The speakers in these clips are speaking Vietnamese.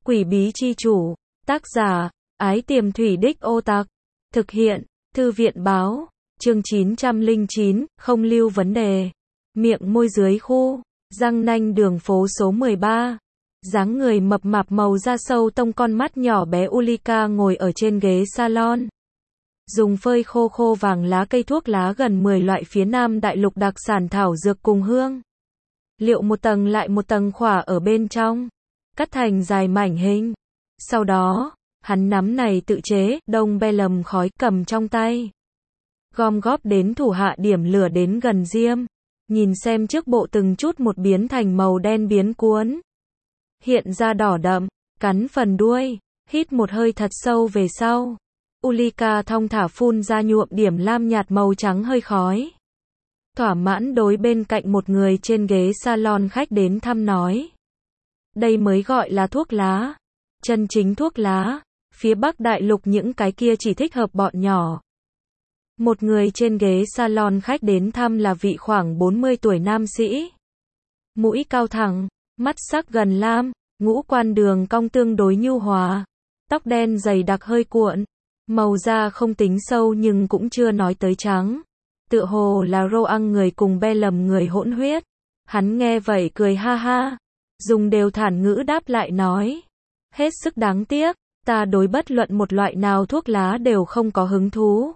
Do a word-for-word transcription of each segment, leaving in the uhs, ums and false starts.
Quỷ bí chi chủ. Tác giả, Ái Tiềm Thủy Đích Ô Tặc. Thực hiện, Thư viện báo. Chương chín trăm lẻ chín, không lưu vấn đề. Miệng môi dưới khu. Răng nanh đường phố số mười ba. Dáng người mập mạp màu da sâu tông, con mắt nhỏ bé Ulrika ngồi ở trên ghế salon. Dùng phơi khô khô vàng lá cây thuốc lá gần mười loại phía Nam Đại Lục đặc sản thảo dược cùng hương liệu một tầng lại một tầng khỏa ở bên trong, cắt thành dài mảnh hình. Sau đó, hắn nắm này tự chế đông be lầm khói cầm trong tay, gom góp đến thủ hạ điểm lửa đến gần diêm, nhìn xem trước bộ từng chút một biến thành màu đen biến cuốn, hiện ra đỏ đậm, cắn phần đuôi, hít một hơi thật sâu về sau. Ulrika thong thả phun ra nhuộm điểm lam nhạt màu trắng hơi khói. Thỏa mãn đối bên cạnh một người trên ghế salon khách đến thăm nói. Đây mới gọi là thuốc lá. Chân chính thuốc lá. Phía Bắc Đại Lục những cái kia chỉ thích hợp bọn nhỏ. Một người trên ghế salon khách đến thăm là vị khoảng bốn mươi tuổi nam sĩ. Mũi cao thẳng, mắt sắc gần lam, ngũ quan đường cong tương đối nhu hòa. Tóc đen dày đặc hơi cuộn. Màu da không tính sâu nhưng cũng chưa nói tới trắng. Tựa hồ là rô ăn người cùng be lầm người hỗn huyết. Hắn nghe vậy cười ha ha. Dùng đều thản ngữ đáp lại nói. Hết sức đáng tiếc, ta đối bất luận một loại nào thuốc lá đều không có hứng thú.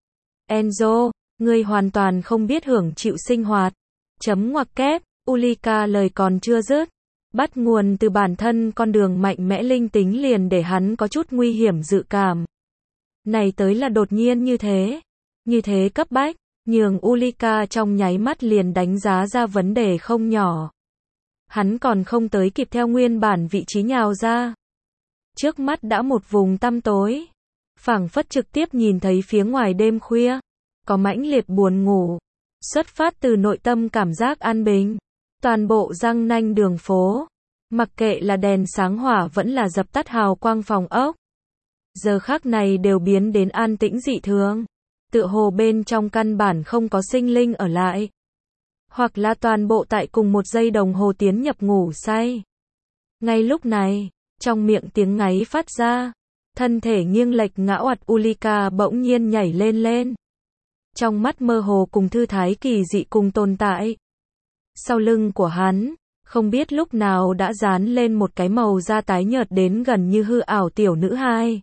Enzo, ngươi hoàn toàn không biết hưởng chịu sinh hoạt. Chấm ngoặc kép, Ulrika lời còn chưa dứt. Bắt nguồn từ bản thân con đường mạnh mẽ linh tính liền để hắn có chút nguy hiểm dự cảm. Này tới là đột nhiên như thế, như thế cấp bách, nhường Ulrika trong nháy mắt liền đánh giá ra vấn đề không nhỏ. Hắn còn không tới kịp theo nguyên bản vị trí nhào ra. Trước mắt đã một vùng tăm tối, phảng phất trực tiếp nhìn thấy phía ngoài đêm khuya, có mãnh liệt buồn ngủ, xuất phát từ nội tâm cảm giác an bình. Toàn bộ răng nanh đường phố, mặc kệ là đèn sáng hỏa vẫn là dập tắt hào quang phòng ốc. Giờ khắc này đều biến đến an tĩnh dị thường. Tựa hồ bên trong căn bản không có sinh linh ở lại. Hoặc là toàn bộ tại cùng một giây đồng hồ tiến nhập ngủ say. Ngay lúc này, trong miệng tiếng ngáy phát ra. Thân thể nghiêng lệch ngã oặt Ulrika bỗng nhiên nhảy lên lên. Trong mắt mơ hồ cùng thư thái kỳ dị cùng tồn tại. Sau lưng của hắn, không biết lúc nào đã dán lên một cái màu da tái nhợt đến gần như hư ảo tiểu nữ hài.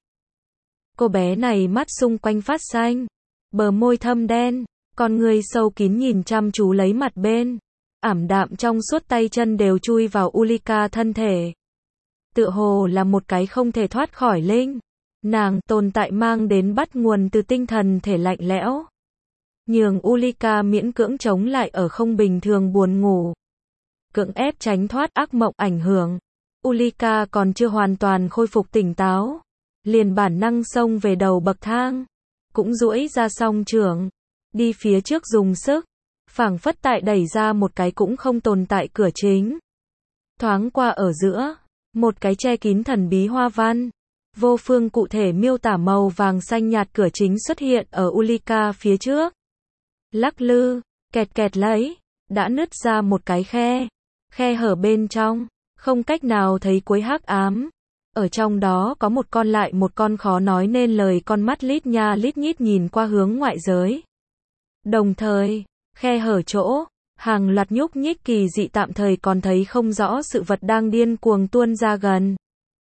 Cô bé này mắt xung quanh phát xanh, bờ môi thâm đen, con người sâu kín nhìn chăm chú lấy mặt bên, ảm đạm trong suốt tay chân đều chui vào Ulrika thân thể. Tựa hồ là một cái không thể thoát khỏi linh. Nàng tồn tại mang đến bắt nguồn từ tinh thần thể lạnh lẽo. Nhường Ulrika miễn cưỡng chống lại ở không bình thường buồn ngủ. Cưỡng ép tránh thoát ác mộng ảnh hưởng. Ulrika còn chưa hoàn toàn khôi phục tỉnh táo. Liền bản năng xông về đầu bậc thang, cũng duỗi ra song trưởng, đi phía trước dùng sức, phảng phất tại đẩy ra một cái cũng không tồn tại cửa chính. Thoáng qua ở giữa, một cái che kín thần bí hoa văn, vô phương cụ thể miêu tả màu vàng xanh nhạt cửa chính xuất hiện ở Ulrika phía trước. Lắc lư, kẹt kẹt lấy, đã nứt ra một cái khe, khe hở bên trong, không cách nào thấy cuối hắc ám. Ở trong đó có một con lại một con khó nói nên lời con mắt lít nha lít nhít nhìn qua hướng ngoại giới. Đồng thời, khe hở chỗ, hàng loạt nhúc nhích kỳ dị tạm thời còn thấy không rõ sự vật đang điên cuồng tuôn ra gần.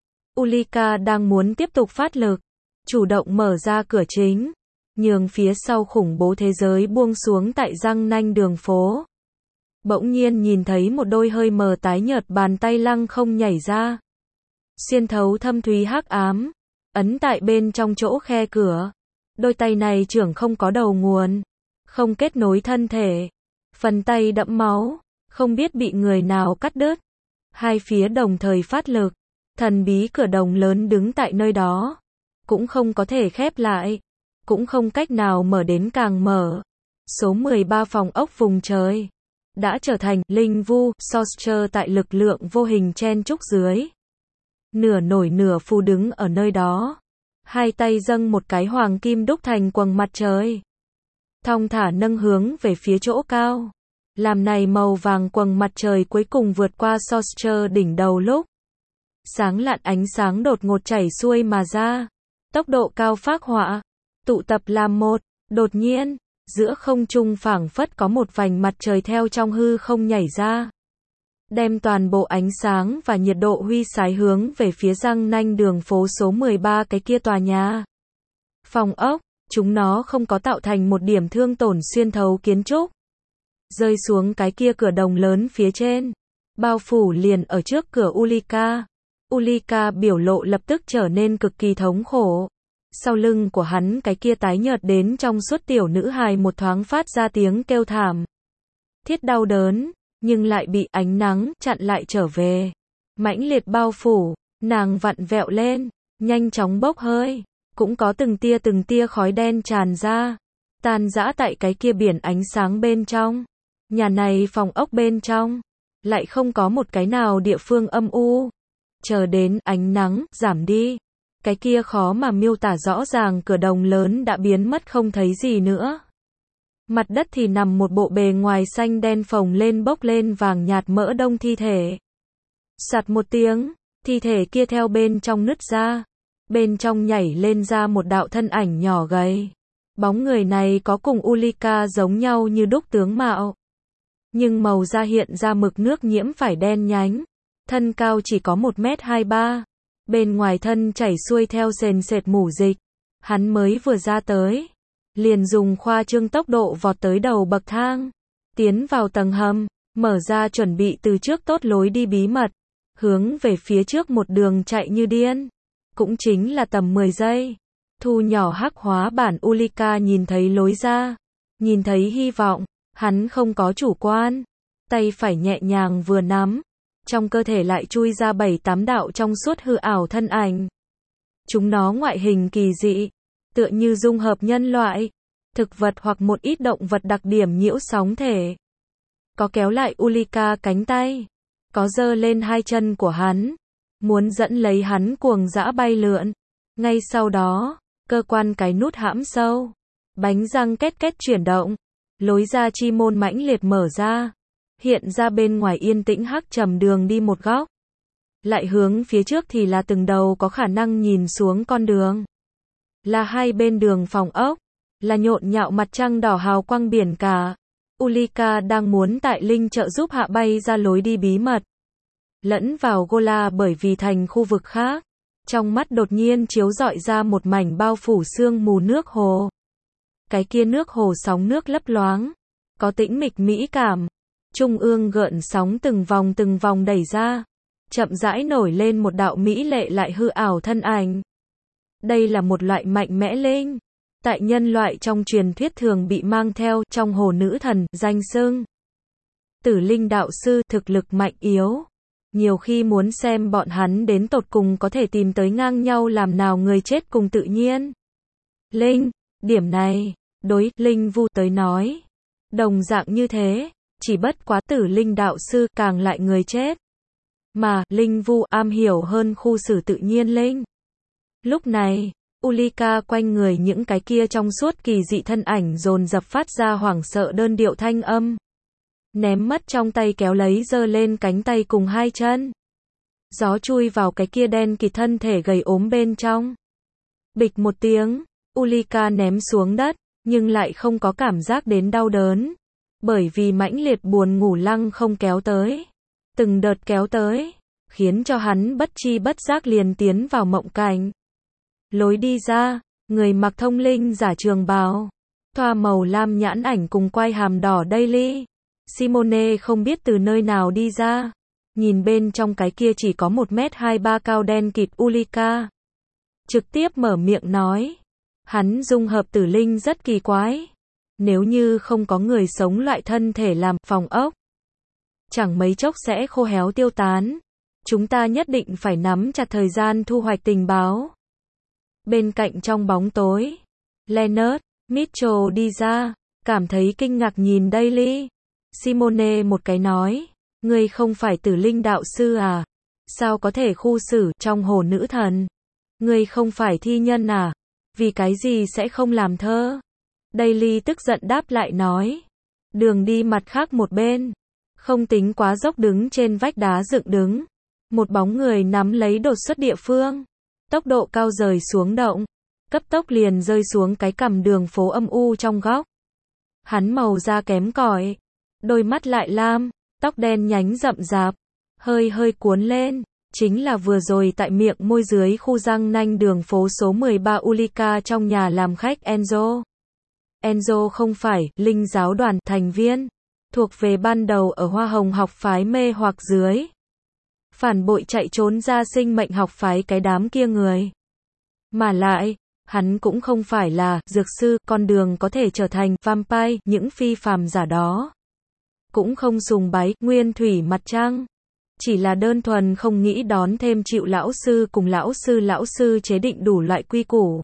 Ulrika đang muốn tiếp tục phát lực, chủ động mở ra cửa chính, nhường phía sau khủng bố thế giới buông xuống tại răng nanh đường phố. Bỗng nhiên nhìn thấy một đôi hơi mờ tái nhợt bàn tay lăng không nhảy ra. Xuyên thấu thâm thúy hắc ám, ấn tại bên trong chỗ khe cửa. Đôi tay này trưởng không có đầu nguồn, không kết nối thân thể. Phần tay đẫm máu, không biết bị người nào cắt đứt. Hai phía đồng thời phát lực, thần bí cửa đồng lớn đứng tại nơi đó. Cũng không có thể khép lại, cũng không cách nào mở đến càng mở. Số mười ba phòng ốc vùng trời, đã trở thành linh vu, Sorcerer tại lực lượng vô hình chen trúc dưới. Nửa nổi nửa phù đứng ở nơi đó. Hai tay dâng một cái hoàng kim đúc thành quầng mặt trời. Thong thả nâng hướng về phía chỗ cao. Làm này màu vàng quầng mặt trời cuối cùng vượt qua Sorcerer đỉnh đầu lúc. Sáng lạn ánh sáng đột ngột chảy xuôi mà ra. Tốc độ cao phác họa. Tụ tập làm một. Đột nhiên, giữa không trung phảng phất có một vành mặt trời theo trong hư không nhảy ra. Đem toàn bộ ánh sáng và nhiệt độ huy sái hướng về phía răng nanh đường phố số mười ba cái kia tòa nhà. Phòng ốc, chúng nó không có tạo thành một điểm thương tổn xuyên thấu kiến trúc. Rơi xuống cái kia cửa đồng lớn phía trên. Bao phủ liền ở trước cửa Ulrika. Ulrika biểu lộ lập tức trở nên cực kỳ thống khổ. Sau lưng của hắn cái kia tái nhợt đến trong suốt tiểu nữ hài một thoáng phát ra tiếng kêu thảm. Thiết đau đớn, nhưng lại bị ánh nắng chặn lại trở về. Mãnh liệt bao phủ, nàng vặn vẹo lên, nhanh chóng bốc hơi, cũng có từng tia từng tia khói đen tràn ra, tan rã tại cái kia biển ánh sáng bên trong. Nhà này phòng ốc bên trong, lại không có một cái nào địa phương âm u. Chờ đến ánh nắng giảm đi, cái kia khó mà miêu tả rõ ràng cửa đồng lớn đã biến mất không thấy gì nữa. Mặt đất thì nằm một bộ bề ngoài xanh đen phồng lên bốc lên vàng nhạt mỡ đông thi thể. Sạt một tiếng, thi thể kia theo bên trong nứt ra. Bên trong nhảy lên ra một đạo thân ảnh nhỏ gầy. Bóng người này có cùng Ulrika giống nhau như đúc tướng mạo. Nhưng màu da hiện ra mực nước nhiễm phải đen nhánh. Thân cao chỉ có một mét hai mươi ba. Bên ngoài thân chảy xuôi theo sền sệt mủ dịch. Hắn mới vừa ra tới. Liền dùng khoa trương tốc độ vọt tới đầu bậc thang. Tiến vào tầng hầm. Mở ra chuẩn bị từ trước tốt lối đi bí mật. Hướng về phía trước một đường chạy như điên. Cũng chính là tầm mười giây. Thu nhỏ hắc hóa bản Ulrika nhìn thấy lối ra. Nhìn thấy hy vọng. Hắn không có chủ quan. Tay phải nhẹ nhàng vừa nắm. Trong cơ thể lại chui ra bảy tám đạo trong suốt hư ảo thân ảnh. Chúng nó ngoại hình kỳ dị. Tựa như dung hợp nhân loại, thực vật hoặc một ít động vật đặc điểm nhiễu sóng thể. Có kéo lại Ulrika cánh tay. Có giơ lên hai chân của hắn. Muốn dẫn lấy hắn cuồng dã bay lượn. Ngay sau đó, cơ quan cái nút hãm sâu. Bánh răng két két chuyển động. Lối ra chi môn mãnh liệt mở ra. Hiện ra bên ngoài yên tĩnh hắc trầm đường đi một góc. Lại hướng phía trước thì là từng đầu có khả năng nhìn xuống con đường. Là hai bên đường phòng ốc. Là nhộn nhạo mặt trăng đỏ hào quang biển cả. Ulrika đang muốn tại Linh trợ giúp hạ bay ra lối đi bí mật. Lẫn vào Gola bởi vì thành khu vực khác. Trong mắt đột nhiên chiếu rọi ra một mảnh bao phủ sương mù nước hồ. Cái kia nước hồ sóng nước lấp loáng. Có tĩnh mịch mỹ cảm. Trung ương gợn sóng từng vòng từng vòng đẩy ra. Chậm rãi nổi lên một đạo mỹ lệ lại hư ảo thân ảnh. Đây là một loại mạnh mẽ linh. Tại nhân loại trong truyền thuyết thường bị mang theo trong hồ nữ thần, danh xưng. Tử linh đạo sư, thực lực mạnh yếu. Nhiều khi muốn xem bọn hắn đến tột cùng có thể tìm tới ngang nhau làm nào người chết cùng tự nhiên. Linh, điểm này, đối linh vu tới nói. Đồng dạng như thế, chỉ bất quá tử linh đạo sư càng lại người chết. Mà, linh vu am hiểu hơn khu xử tự nhiên linh. Lúc này, Ulrika quanh người những cái kia trong suốt kỳ dị thân ảnh dồn dập phát ra hoảng sợ đơn điệu thanh âm. Ném mất trong tay kéo lấy giơ lên cánh tay cùng hai chân. Gió chui vào cái kia đen kịt thân thể gầy ốm bên trong. Bịch một tiếng, Ulrika ném xuống đất, nhưng lại không có cảm giác đến đau đớn. Bởi vì mãnh liệt buồn ngủ lăng không kéo tới. Từng đợt kéo tới, khiến cho hắn bất chi bất giác liền tiến vào mộng cảnh. Lối đi ra, người mặc thông linh giả trường bào, thoa màu lam nhãn ảnh cùng quai hàm đỏ Daily. Simone không biết từ nơi nào đi ra. Nhìn bên trong cái kia chỉ có một mét hai mươi ba cao đen kịt Ulrika. Trực tiếp mở miệng nói. Hắn dung hợp tử linh rất kỳ quái. Nếu như không có người sống loại thân thể làm phòng ốc. Chẳng mấy chốc sẽ khô héo tiêu tán. Chúng ta nhất định phải nắm chặt thời gian thu hoạch tình báo. Bên cạnh trong bóng tối, Leonard Mitchell đi ra, cảm thấy kinh ngạc nhìn Daily. Simone một cái nói, ngươi không phải tử linh đạo sư à? Sao có thể khu xử trong hồ nữ thần? Ngươi không phải thi nhân à? Vì cái gì sẽ không làm thơ? Daily tức giận đáp lại nói, đường đi mặt khác một bên, không tính quá dốc đứng trên vách đá dựng đứng. Một bóng người nắm lấy đột xuất địa phương. Tốc độ cao rời xuống động. Cấp tốc liền rơi xuống cái cằm đường phố âm u trong góc. Hắn màu da kém cỏi. Đôi mắt lại lam. Tóc đen nhánh rậm rạp. Hơi hơi cuốn lên. Chính là vừa rồi tại miệng môi dưới khu răng nanh đường phố số mười ba Ulrika trong nhà làm khách Enzo. Enzo không phải linh giáo đoàn thành viên. Thuộc về ban đầu ở Hoa Hồng học phái mê hoặc dưới. Phản bội chạy trốn ra sinh mệnh học phái cái đám kia người. Mà lại, hắn cũng không phải là dược sư, con đường có thể trở thành vampire, những phi phàm giả đó. Cũng không sùng bái nguyên thủy mặt trăng. Chỉ là đơn thuần không nghĩ đón thêm chịu lão sư cùng lão sư lão sư chế định đủ loại quy củ.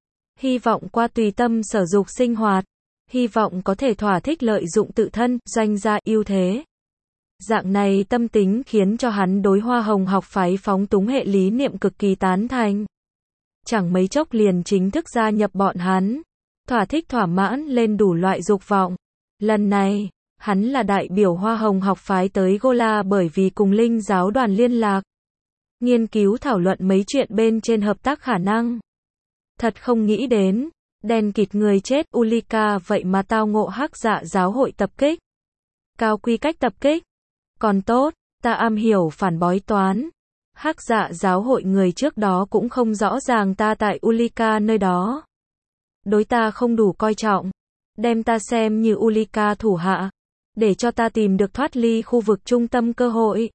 Hy vọng qua tùy tâm sở dục sinh hoạt. Hy vọng có thể thỏa thích lợi dụng tự thân, doanh gia ưu thế. Dạng này tâm tính khiến cho hắn đối Hoa Hồng học phái phóng túng hệ lý niệm cực kỳ tán thành. Chẳng mấy chốc liền chính thức gia nhập bọn hắn. Thỏa thích thỏa mãn lên đủ loại dục vọng. Lần này, hắn là đại biểu Hoa Hồng học phái tới Gola bởi vì cùng linh giáo đoàn liên lạc. Nghiên cứu thảo luận mấy chuyện bên trên hợp tác khả năng. Thật không nghĩ đến, đen kịt người chết Ulrika vậy mà tao ngộ hắc dạ giáo hội tập kích. Cao quy cách tập kích. Còn tốt, ta am hiểu phản bói toán. Hắc dạ giáo hội người trước đó cũng không rõ ràng ta tại Ulrika nơi đó. Đối ta không đủ coi trọng. Đem ta xem như Ulrika thủ hạ. Để cho ta tìm được thoát ly khu vực trung tâm cơ hội.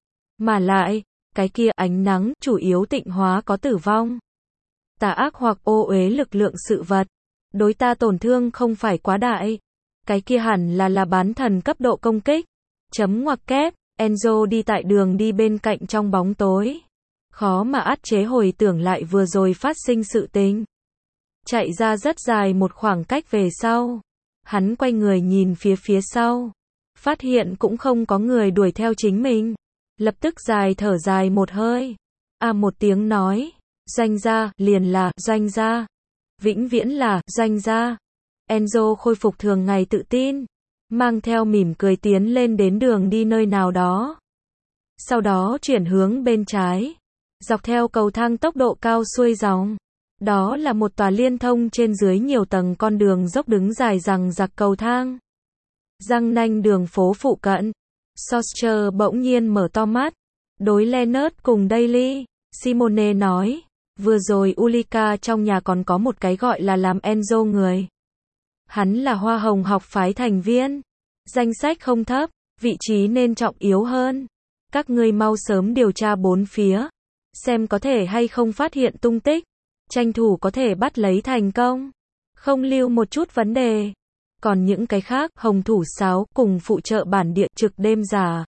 Mà lại, cái kia ánh nắng chủ yếu tịnh hóa có tử vong. Tà ác hoặc ô uế lực lượng sự vật. Đối ta tổn thương không phải quá đại. Cái kia hẳn là là bán thần cấp độ công kích. Chấm ngoặc kép, Enzo đi tại đường đi bên cạnh trong bóng tối. Khó mà át chế hồi tưởng lại vừa rồi phát sinh sự tình. Chạy ra rất dài một khoảng cách về sau. Hắn quay người nhìn phía phía sau. Phát hiện cũng không có người đuổi theo chính mình. Lập tức dài thở dài một hơi. À một tiếng nói. Doanh gia, liền là, doanh gia. Vĩnh viễn là, doanh gia. Enzo khôi phục thường ngày tự tin. Mang theo mỉm cười tiến lên đến đường đi nơi nào đó. Sau đó chuyển hướng bên trái. Dọc theo cầu thang tốc độ cao xuôi dòng. Đó là một tòa liên thông trên dưới nhiều tầng con đường dốc đứng dài rằng giặc cầu thang. Răng nanh đường phố phụ cận. Soster bỗng nhiên mở to mắt. Đối Leonard cùng Daily, Simone nói. Vừa rồi Ulrika trong nhà còn có một cái gọi là làm Enzo người. Hắn là Hoa Hồng học phái thành viên. Danh sách không thấp, vị trí nên trọng yếu hơn. Các ngươi mau sớm điều tra bốn phía. Xem có thể hay không phát hiện tung tích. Tranh thủ có thể bắt lấy thành công. Không lưu một chút vấn đề. Còn những cái khác, Hồng thủ sáo cùng phụ trợ bản địa trực đêm giả.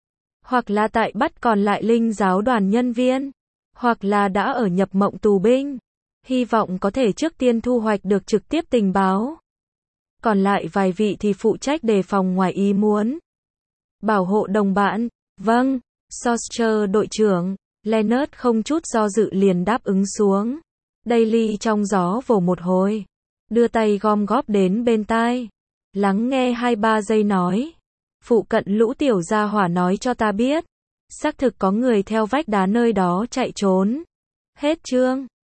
Hoặc là tại bắt còn lại linh giáo đoàn nhân viên. Hoặc là đã ở nhập mộng tù binh. Hy vọng có thể trước tiên thu hoạch được trực tiếp tình báo. Còn lại vài vị thì phụ trách đề phòng ngoài ý muốn. Bảo hộ đồng bạn. Vâng, Soster đội trưởng. Leonard không chút do dự liền đáp ứng xuống. Daily trong gió vồ một hồi. Đưa tay gom góp đến bên tai. Lắng nghe hai ba giây nói. Phụ cận lũ tiểu gia hỏa nói cho ta biết. Xác thực có người theo vách đá nơi đó chạy trốn. Hết chương.